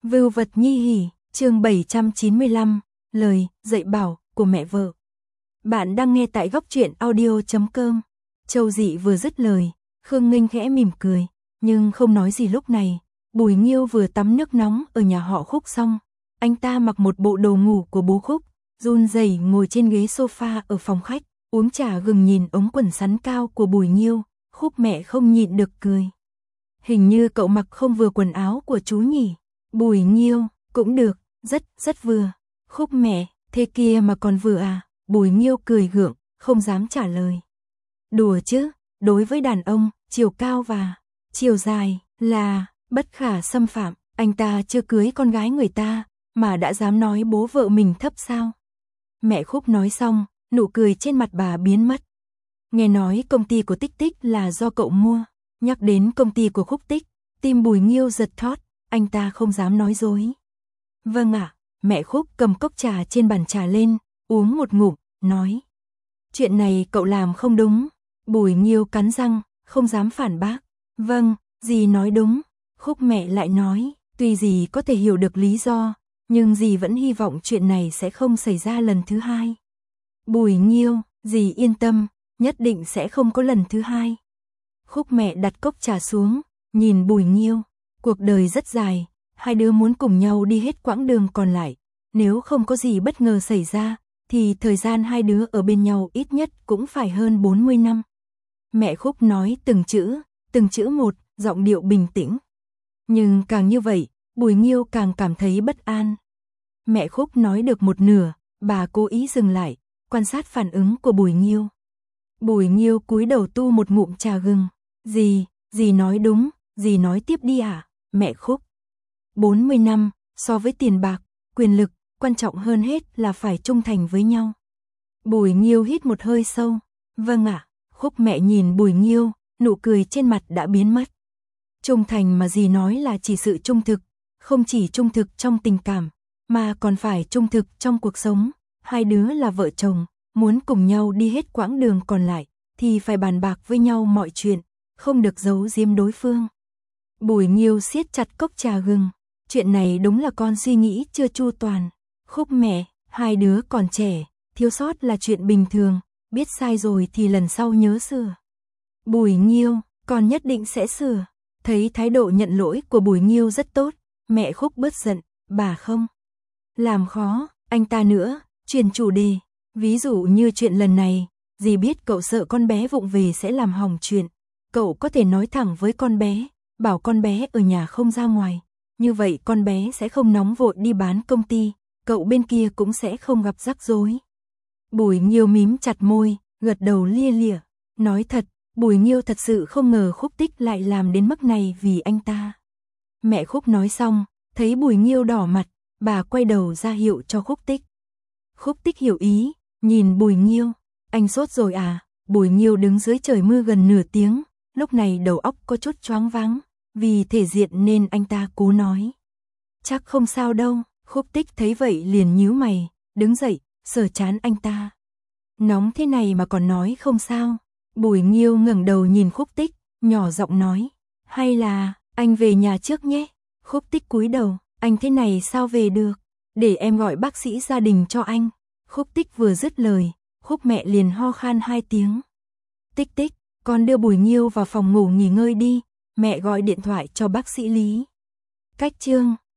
Vưu vật nhi hỉ, chương 795, lời dạy bảo của mẹ vợ. Bạn đang nghe tại góc truyện audio.com. Châu Dị vừa dứt lời, Khương Nghênh khẽ mỉm cười, nhưng không nói gì lúc này. Bùi Nghiêu vừa tắm nước nóng ở nhà họ Khúc xong, anh ta mặc một bộ đồ ngủ của bố Khúc, run rẩy ngồi trên ghế sofa ở phòng khách, uống trà gừng nhìn ống quần sắn cao của Bùi Nghiêu. Khúc mẹ không nhịn được cười. Hình như cậu mặc không vừa quần áo của chú nhỉ? Bùi Nghiêu, cũng được, rất vừa. Khúc mẹ, thế kia mà còn vừa à? Bùi Nghiêu cười gượng, không dám trả lời. Đùa chứ, đối với đàn ông, chiều cao và chiều dài là bất khả xâm phạm. Anh ta chưa cưới con gái người ta, mà đã dám nói bố vợ mình thấp sao? Mẹ Khúc nói xong, nụ cười trên mặt bà biến mất. Nghe nói công ty của Tích Tích là do cậu mua. Nhắc đến công ty của Khúc Tích, tim Bùi Nghiêu giật thót, anh ta không dám nói dối. Vâng ạ, mẹ Khúc cầm cốc trà trên bàn trà lên, uống một ngụm, nói. Chuyện này cậu làm không đúng. Bùi Nghiêu cắn răng, không dám phản bác. Vâng, dì nói đúng. Khúc mẹ lại nói, tuy dì có thể hiểu được lý do, nhưng dì vẫn hy vọng chuyện này sẽ không xảy ra lần thứ hai. Bùi Nghiêu, dì yên tâm, nhất định sẽ không có lần thứ hai. Khúc mẹ đặt cốc trà xuống, nhìn Bùi Nghiêu. Cuộc đời rất dài, hai đứa muốn cùng nhau đi hết quãng đường còn lại. Nếu không có gì bất ngờ xảy ra, thì thời gian hai đứa ở bên nhau ít nhất cũng phải hơn 40 năm. Mẹ Khúc nói từng chữ một, giọng điệu bình tĩnh. Nhưng càng như vậy, Bùi Nghiêu càng cảm thấy bất an. Mẹ Khúc nói được một nửa, bà cố ý dừng lại, quan sát phản ứng của Bùi Nghiêu. Bùi Nghiêu cúi đầu tu một ngụm trà gừng. Dì nói đúng, dì nói tiếp đi ạ. Mẹ Khúc. 40 năm, so với tiền bạc, quyền lực, quan trọng hơn hết là phải trung thành với nhau. Bùi Nghiêu hít một hơi sâu. Vâng ạ. Khúc mẹ nhìn Bùi Nghiêu, nụ cười trên mặt đã biến mất. Trung thành mà dì nói là chỉ sự trung thực, không chỉ trung thực trong tình cảm, mà còn phải trung thực trong cuộc sống. Hai đứa là vợ chồng, muốn cùng nhau đi hết quãng đường còn lại, thì phải bàn bạc với nhau mọi chuyện, không được giấu giếm đối phương. Bùi Nghiêu siết chặt cốc trà gừng. Chuyện này đúng là con suy nghĩ chưa chu toàn. Khúc mẹ, hai đứa còn trẻ, thiếu sót là chuyện bình thường, biết sai rồi thì lần sau nhớ sửa. Bùi Nghiêu, con nhất định sẽ sửa. Thấy thái độ nhận lỗi của Bùi Nghiêu rất tốt, mẹ Khúc bớt giận, bà không làm khó anh ta nữa, chuyển chủ đề. Ví dụ như chuyện lần này, dì biết cậu sợ con bé vụng về sẽ làm hỏng chuyện. Cậu có thể nói thẳng với con bé, bảo con bé ở nhà không ra ngoài. Như vậy con bé sẽ không nóng vội đi bán công ty, cậu bên kia cũng sẽ không gặp rắc rối. Bùi Nghiêu mím chặt môi, gật đầu lia lịa. Nói thật, Bùi Nghiêu thật sự không ngờ Khúc Tích lại làm đến mức này vì anh ta. Mẹ Khúc nói xong, thấy Bùi Nghiêu đỏ mặt, bà quay đầu ra hiệu cho Khúc Tích. Khúc Tích hiểu ý, nhìn Bùi Nghiêu. Anh sốt rồi à? Bùi Nghiêu đứng dưới trời mưa gần nửa tiếng, lúc này đầu óc có chút choáng váng, vì thể diện nên anh ta cố nói. Chắc không sao đâu. Khúc Tích thấy vậy liền nhíu mày, đứng dậy, sờ trán anh ta. Nóng thế này mà còn nói không sao. Bùi Nghiêu ngẩng đầu nhìn Khúc Tích, nhỏ giọng nói. Hay là, anh về nhà trước nhé. Khúc Tích cúi đầu, anh thế này sao về được? Để em gọi bác sĩ gia đình cho anh. Khúc Tích vừa dứt lời, Khúc mẹ liền ho khan 2 tiếng. Tích Tích, con đưa Bùi Nghiêu vào phòng ngủ nghỉ ngơi đi, mẹ gọi điện thoại cho bác sĩ Lý. Cách chương